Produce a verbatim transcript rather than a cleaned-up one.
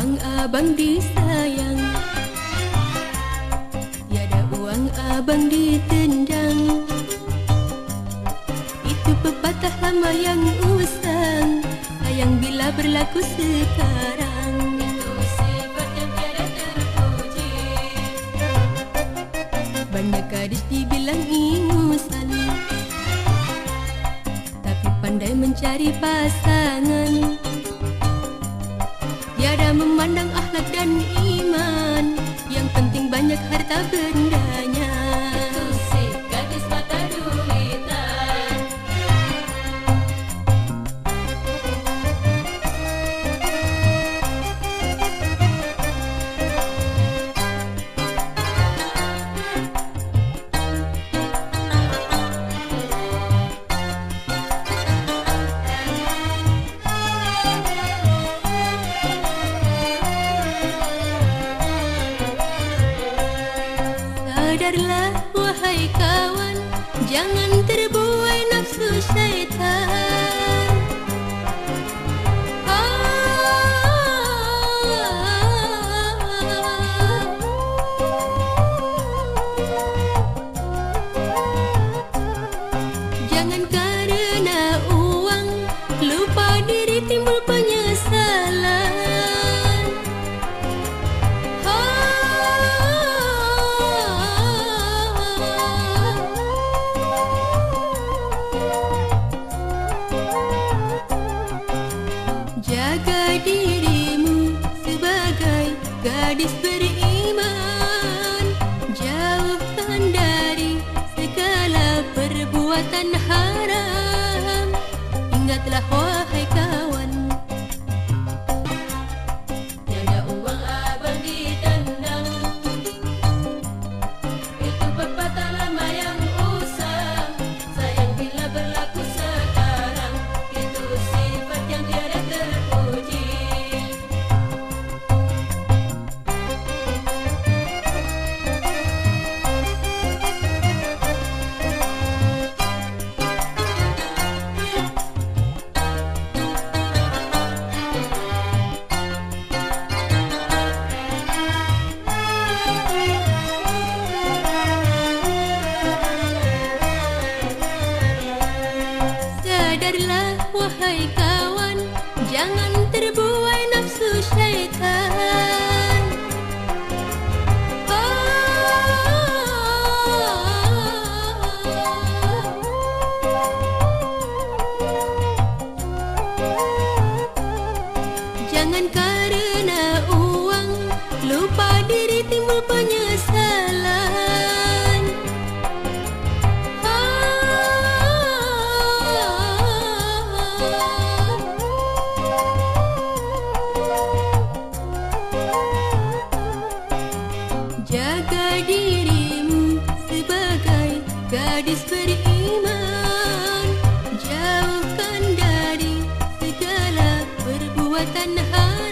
uang abang disayang, tiada uang abang ditendang. Itu pepatah lama yang usang, sayang bila berlaku sekarang. Itu sifat yang tiada terpuji. Banyak gadis dibilang ingusan, tapi pandai mencari pasangan. Tiada memandang akhlak dan iman, yang penting banyak harta bendanya. Itu si gadis mata duitan. Sadarlah wahai kawan, jangan terbuai nafsu syaitan. Jangan karena uang lupa diri, timbul penyesalan. Jaga dirimu sebagai gadis beriman, jauhkan dari segala perbuatan haram. Ingatlah wahai kawan, tiada uang abang ditendang. Itu pepatah lama yang usang, sayang bila berlaku sekarang. Itu sifat yang tiada terpuji. Sadarlah wahai kawan, jangan terbuai nafsu syaitan. Jangan karena uang lupa diri, timbul penyesalan. Jaga dirimu sebagai gadis beriman, jauhkan dari segala perbuatan haram.